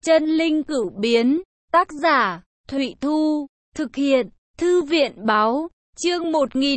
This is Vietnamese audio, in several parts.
Chân linh cửu biến, tác giả, Thụy Thu, thực hiện, Thư viện báo, chương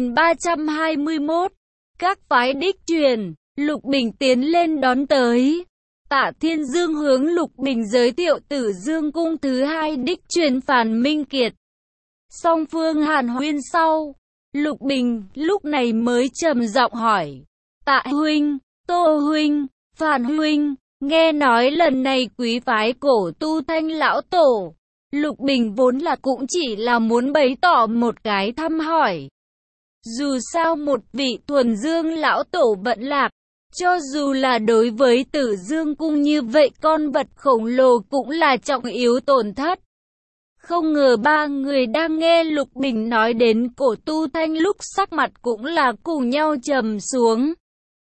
1321, các phái đích truyền, Lục Bình tiến lên đón tới. Tạ Thiên Dương hướng Lục Bình giới thiệu Tử Dương cung thứ hai đích truyền Phàn Minh Kiệt. Song phương hàn huyên sau, Lục Bình lúc này mới trầm giọng hỏi: Tạ huynh, Tô huynh, Phàn huynh, nghe nói lần này quý phái cổ tu Thanh lão tổ. Lục Bình vốn là cũng chỉ là muốn bày tỏ một cái thăm hỏi. Dù sao một vị thuần dương lão tổ vẫn lạc, cho dù là đối với Tử Dương cung như vậy con vật khổng lồ cũng là trọng yếu tổn thất. Không ngờ ba người đang nghe Lục Bình nói đến cổ tu Thanh lúc sắc mặt cũng là cùng nhau trầm xuống.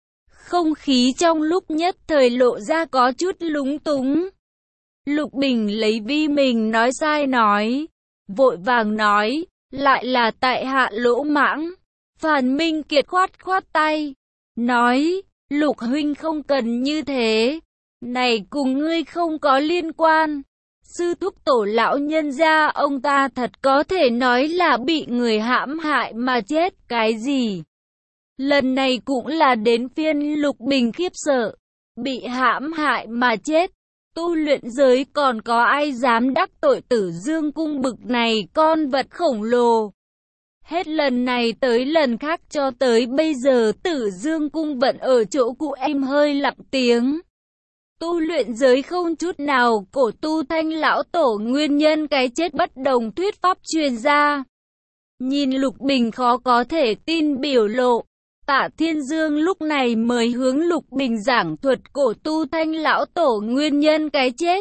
Không khí trong lúc nhất thời lộ ra có chút lúng túng. Lục Bình lấy vi mình nói sai nói, vội vàng nói, lại là tại hạ lỗ mãng. Phàn Minh Kiệt khoát khoát tay, nói, Lục huynh không cần như thế, này cùng ngươi không có liên quan. Sư thúc tổ lão nhân gia ông ta thật có thể nói là bị người hãm hại mà chết cái gì. Lần này cũng là đến phiên Lục Bình khiếp sợ, bị hãm hại mà chết. Tu luyện giới còn có ai dám đắc tội Tử Dương cung bực này con vật khổng lồ. Hết lần này tới lần khác cho tới bây giờ Tử Dương cung vẫn ở chỗ cũ em hơi lặng tiếng. Tu luyện giới không chút nào cổ tu Thanh lão tổ nguyên nhân cái chết bất đồng thuyết pháp truyền ra. Nhìn Lục Bình khó có thể tin biểu lộ, Tạ Thiên Dương lúc này mới hướng Lục Bình giảng thuật cổ tu Thanh lão tổ nguyên nhân cái chết.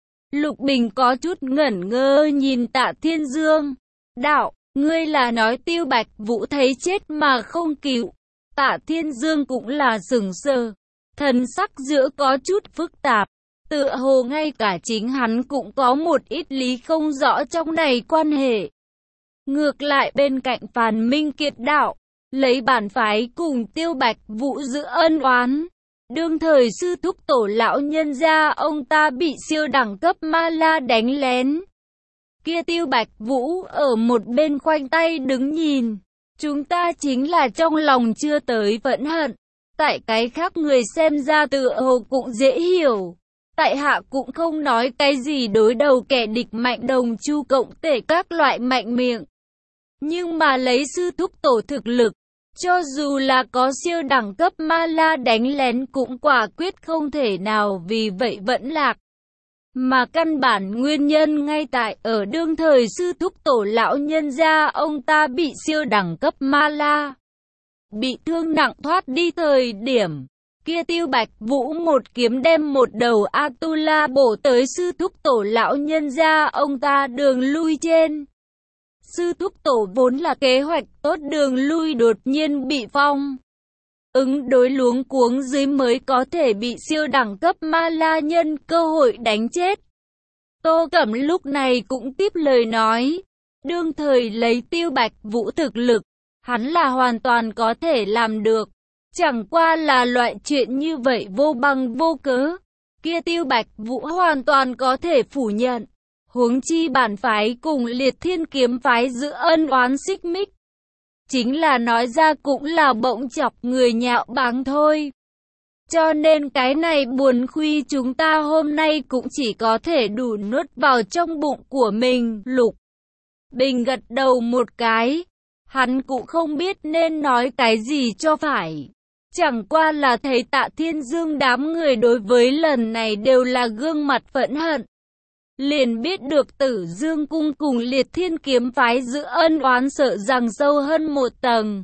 Lục Bình có chút ngẩn ngơ nhìn Tạ Thiên Dương. Đạo, ngươi là nói Tiêu Bạch Vũ thấy chết mà không cứu. Tạ Thiên Dương cũng là sững sờ, thần sắc giữa có chút phức tạp. Tựa hồ ngay cả chính hắn cũng có một ít lý không rõ trong này quan hệ. Ngược lại bên cạnh Phàn Minh Kiệt đạo, lấy bản phái cùng Tiêu Bạch Vũ giữ ân oán. Đương thời sư thúc tổ lão nhân gia ông ta bị siêu đẳng cấp ma la đánh lén. Kia Tiêu Bạch Vũ ở một bên khoanh tay đứng nhìn. Chúng ta chính là trong lòng chưa tới phẫn hận. Tại cái khác người xem ra tựa hồ cũng dễ hiểu. Tại hạ cũng không nói cái gì đối đầu kẻ địch mạnh đồng chu cộng tể các loại mạnh miệng. Nhưng mà lấy sư thúc tổ thực lực, cho dù là có siêu đẳng cấp ma la đánh lén cũng quả quyết không thể nào vì vậy vẫn lạc. Mà căn bản nguyên nhân ngay tại ở đương thời sư thúc tổ lão nhân gia ông ta bị siêu đẳng cấp ma la bị thương nặng thoát đi thời điểm. Kia Tiêu Bạch Vũ một kiếm đem một đầu Atula bổ tới sư thúc tổ lão nhân gia ông ta đường lui trên. Sư thúc tổ vốn là kế hoạch tốt đường lui đột nhiên bị phong. Ứng đối luống cuống dưới mới có thể bị siêu đẳng cấp ma la nhân cơ hội đánh chết. Tô Cẩm lúc này cũng tiếp lời nói. Đương thời lấy Tiêu Bạch Vũ thực lực, hắn là hoàn toàn có thể làm được. Chẳng qua là loại chuyện như vậy vô bằng vô cớ. Kia Tiêu Bạch Vũ hoàn toàn có thể phủ nhận. Huống chi bản phái cùng Liệt Thiên kiếm phái giữ ân oán xích mích. Chính là nói ra cũng là bỗng chọc người nhạo báng thôi. Cho nên cái này buồn khuy chúng ta hôm nay cũng chỉ có thể đủ nuốt vào trong bụng của mình. Lục Bình gật đầu một cái. Hắn cũng không biết nên nói cái gì cho phải. Chẳng qua là thấy Tạ Thiên Dương đám người đối với lần này đều là gương mặt phẫn hận. Liền biết được Tử Dương cung cùng Liệt Thiên kiếm phái giữ ân oán sợ rằng sâu hơn một tầng.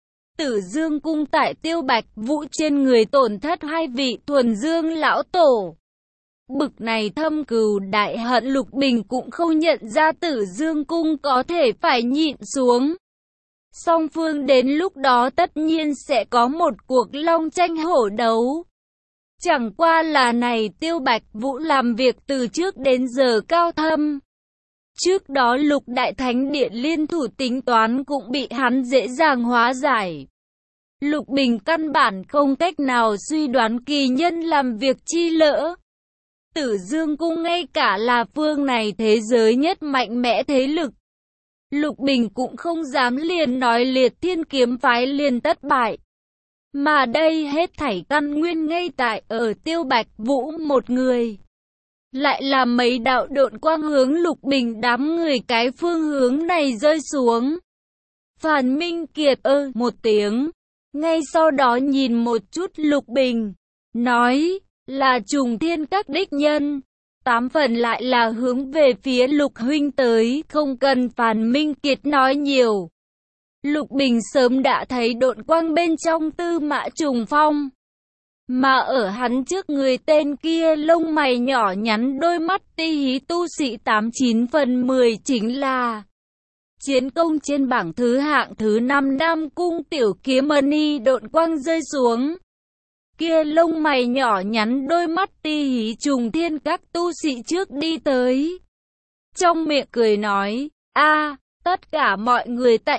Tử Dương cung tại Tiêu Bạch Vũ trên người tổn thất hai vị thuần dương lão tổ. Bực này thâm cừu đại hận Lục Bình cũng không nhận ra Tử Dương cung có thể phải nhịn xuống. Song phương đến lúc đó tất nhiên sẽ có một cuộc long tranh hổ đấu. Chẳng qua là này Tiêu Bạch Vũ làm việc từ trước đến giờ cao thâm. Trước đó Lục Đại Thánh Điện liên thủ tính toán cũng bị hắn dễ dàng hóa giải. Lục Bình căn bản không cách nào suy đoán kỳ nhân làm việc chi lỡ. Tử Dương Cung ngay cả là phương này thế giới nhất mạnh mẽ thế lực. Lục Bình cũng không dám liền nói Liệt Thiên kiếm phái liền thất bại. Mà đây hết thảy căn nguyên ngay tại ở Tiêu Bạch Vũ một người. Lại là mấy đạo độn quang hướng Lục Bình đám người cái phương hướng này rơi xuống. Phàn Minh Kiệt một tiếng. Ngay sau đó nhìn một chút Lục Bình. Nói là Trùng Thiên các đích nhân. 8 phần lại là hướng về phía Lục huynh tới. Không cần Phàn Minh Kiệt nói nhiều. Lục Bình sớm đã thấy độn quang bên trong Tư Mã Trùng Phong. Mà ở hắn trước người tên kia lông mày nhỏ nhắn đôi mắt ti hí tu sĩ 89 phần 10 chính là chiến công trên bảng thứ hạng thứ 5 Nam Cung Tiểu Kiếm Mani độn quang rơi xuống. Kia lông mày nhỏ nhắn đôi mắt ti hí Trùng Thiên các tu sĩ trước đi tới. Trong miệng cười nói, tất cả mọi người tại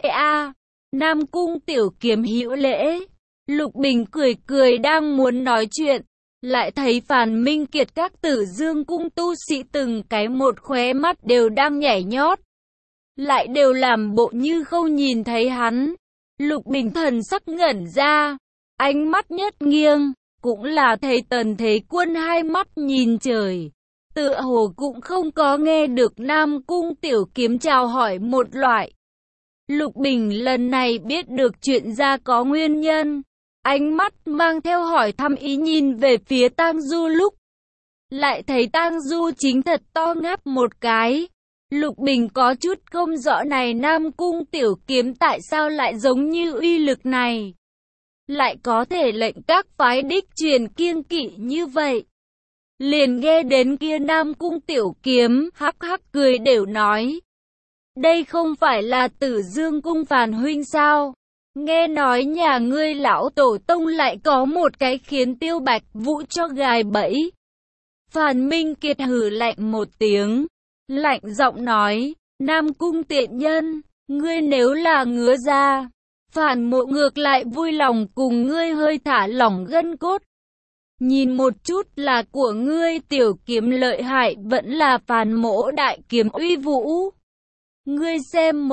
Nam Cung Tiểu Kiếm hữu lễ. Lục Bình cười đang muốn nói chuyện, lại thấy Phàn Minh Kiệt các Tử Dương Cung tu sĩ từng cái một khóe mắt đều đang nhảy nhót, lại đều làm bộ như không nhìn thấy hắn. Lục Bình thần sắc ngẩn ra, ánh mắt nhất nghiêng, cũng là thấy Tần Thế Quân hai mắt nhìn trời, tựa hồ cũng không có nghe được Nam Cung Tiểu Kiếm chào hỏi một loại. Lục Bình lần này biết được chuyện ra có nguyên nhân. Ánh mắt mang theo hỏi thăm ý nhìn về phía Tang Du lúc. Lại thấy Tang Du chính thật to ngáp một cái. Lục Bình có chút không rõ này Nam Cung Tiểu Kiếm tại sao lại giống như uy lực này. Lại có thể lệnh các phái đích truyền kiêng kỵ như vậy. Liền nghe đến kia Nam Cung Tiểu Kiếm hắc hắc cười đều nói. Đây không phải là Tử Dương Cung Phàn huynh sao? Nghe nói nhà ngươi lão tổ tông lại có một cái khiến Tiêu Bạch Vũ cho gài bẫy. Phàn Minh Kiệt hừ lạnh một tiếng, lạnh giọng nói, Nam Cung tiện nhân, ngươi nếu là ngứa ra, Phàn Mộ ngược lại vui lòng cùng ngươi hơi thả lỏng gân cốt. Nhìn một chút là của ngươi tiểu kiếm lợi hại vẫn là Phàn Mộ đại kiếm uy vũ. Ngươi xem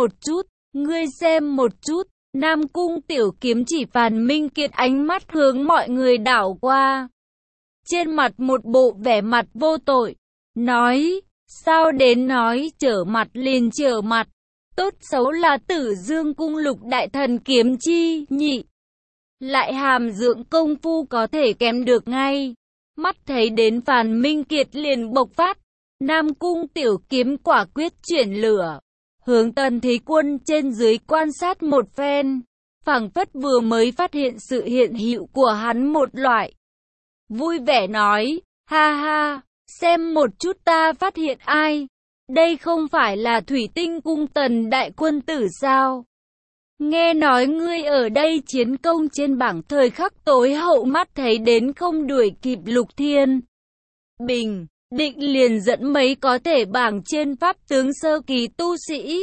một chút. Nam Cung Tiểu Kiếm chỉ Phàn Minh Kiệt ánh mắt hướng mọi người đảo qua. Trên mặt một bộ vẻ mặt vô tội. Nói, sao đến nói trở mặt liền trở mặt. Tốt xấu là Tử Dương Cung Lục Đại Thần kiếm chi nhị. Lại hàm dưỡng công phu có thể kém được ngay. Mắt thấy đến Phàn Minh Kiệt liền bộc phát. Nam Cung Tiểu Kiếm quả quyết chuyển lửa. Hướng Tần Thế Quân trên dưới quan sát một phen, phảng phất vừa mới phát hiện sự hiện hữu của hắn một loại. Vui vẻ nói, ha ha, xem một chút ta phát hiện ai. Đây không phải là Thủy Tinh Cung Tần Đại Quân Tử sao? Nghe nói ngươi ở đây chiến công trên bảng thời khắc tối hậu mắt thấy đến không đuổi kịp Lục Thiên Bình. Định liền dẫn mấy có thể bảng trên pháp tướng sơ kỳ tu sĩ.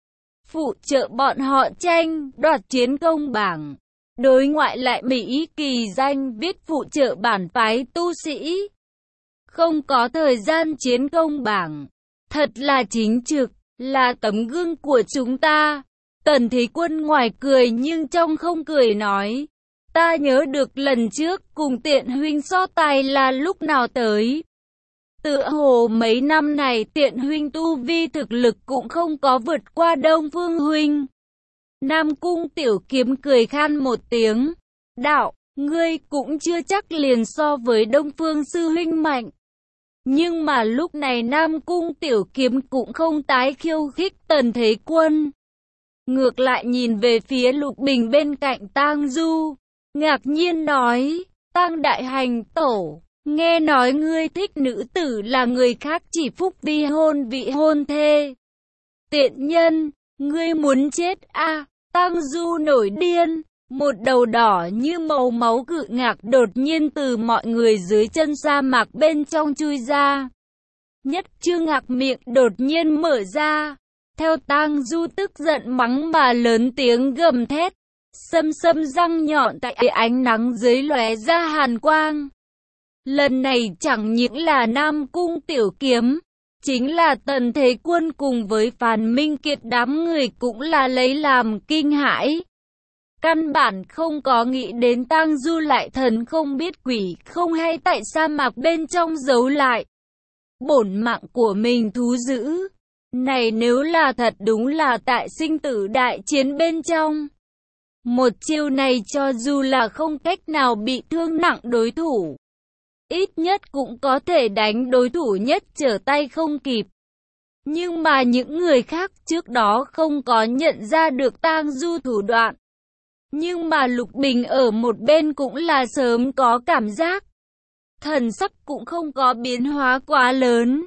Phụ trợ bọn họ tranh, đoạt chiến công bảng. Đối ngoại lại Mỹ kỳ danh viết phụ trợ bản phái tu sĩ. Không có thời gian chiến công bảng. Thật là chính trực, là tấm gương của chúng ta. Tần Thế Quân ngoài cười nhưng trong không cười nói. Ta nhớ được lần trước cùng Tiện huynh so tài là lúc nào tới. Tựa hồ mấy năm này Tiện huynh tu vi thực lực cũng không có vượt qua Đông Phương huynh. Nam Cung Tiểu Kiếm cười khan một tiếng. Đạo, ngươi cũng chưa chắc liền so với Đông Phương sư huynh mạnh. Nhưng mà lúc này Nam Cung Tiểu Kiếm cũng không tái khiêu khích Tần Thế Quân. Ngược lại nhìn về phía Lục Bình bên cạnh Tang Du. Ngạc nhiên nói, Tang Đại Hành Tổ. Nghe nói ngươi thích nữ tử là người khác chỉ phúc vi hôn vị hôn thê. Tiện nhân, ngươi muốn chết à? Tang Du nổi điên, một đầu đỏ như màu máu cự ngạc đột nhiên từ mọi người dưới chân sa mạc bên trong chui ra. Nhất Trương Ngạc miệng đột nhiên mở ra, theo Tang Du tức giận mắng mà lớn tiếng gầm thét, xâm răng nhọn tại ánh nắng dưới lóe ra hàn quang. Lần này chẳng những là Nam Cung Tiểu Kiếm, chính là Tần Thế Quân cùng với Phan Minh Kiệt đám người cũng là lấy làm kinh hãi. Căn bản không có nghĩ đến Tang Du lại thần không biết quỷ không hay tại sa mạc bên trong giấu lại bổn mạng của mình thú dữ. Này nếu là thật đúng là tại sinh tử đại chiến bên trong. Một chiêu này cho dù là không cách nào bị thương nặng đối thủ, ít nhất cũng có thể đánh đối thủ nhất trở tay không kịp. Nhưng mà những người khác trước đó không có nhận ra được Tang Du thủ đoạn. Nhưng mà Lục Bình ở một bên cũng là sớm có cảm giác. Thần sắc cũng không có biến hóa quá lớn.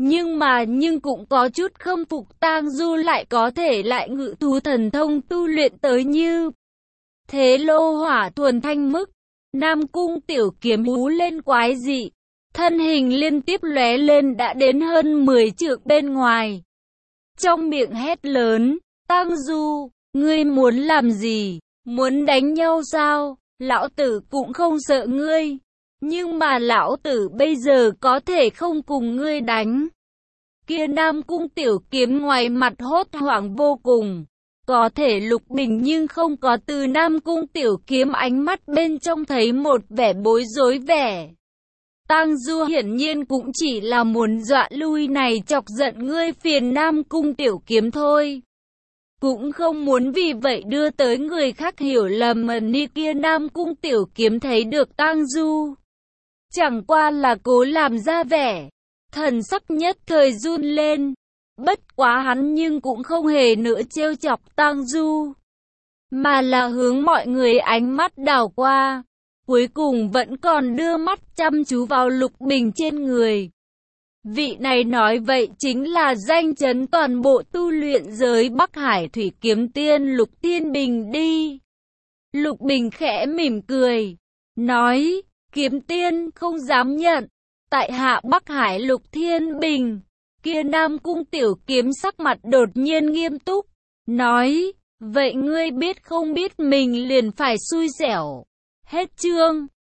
Nhưng cũng có chút khâm phục Tang Du lại có thể lại ngự thú thần thông tu luyện tới như thế lô hỏa thuần thanh mức. Nam Cung Tiểu Kiếm hú lên quái dị, thân hình liên tiếp lóe lên đã đến hơn 10 trượng bên ngoài. Trong miệng hét lớn, Tang Du, ngươi muốn làm gì? Muốn đánh nhau sao? Lão tử cũng không sợ ngươi. Nhưng mà lão tử bây giờ có thể không cùng ngươi đánh. Kia Nam Cung Tiểu Kiếm ngoài mặt hốt hoảng vô cùng. Có thể Lục Bình nhưng không có từ Nam Cung Tiểu Kiếm ánh mắt bên trong thấy một vẻ bối rối vẻ. Tang Du hiển nhiên cũng chỉ là muốn dọa lui này chọc giận ngươi phiền Nam Cung Tiểu Kiếm thôi. Cũng không muốn vì vậy đưa tới người khác hiểu lầm mà ni kia Nam Cung Tiểu Kiếm thấy được Tang Du. Chẳng qua là cố làm ra vẻ, thần sắc nhất thời run lên. Bất quá hắn nhưng cũng không hề nữa trêu chọc Tang Du, mà là hướng mọi người ánh mắt đảo qua. Cuối cùng vẫn còn đưa mắt chăm chú vào Lục Bình trên người. Vị này nói vậy chính là danh chấn toàn bộ tu luyện giới Bắc Hải Thủy Kiếm Tiên Lục Thiên Bình đi. Lục Bình khẽ mỉm cười, nói, Kiếm Tiên không dám nhận, tại hạ Bắc Hải Lục Thiên Bình. Kia Nam Cung Tiểu Kiếm sắc mặt đột nhiên nghiêm túc, nói, vậy ngươi biết không biết mình liền phải xui xẻo. Hết chương.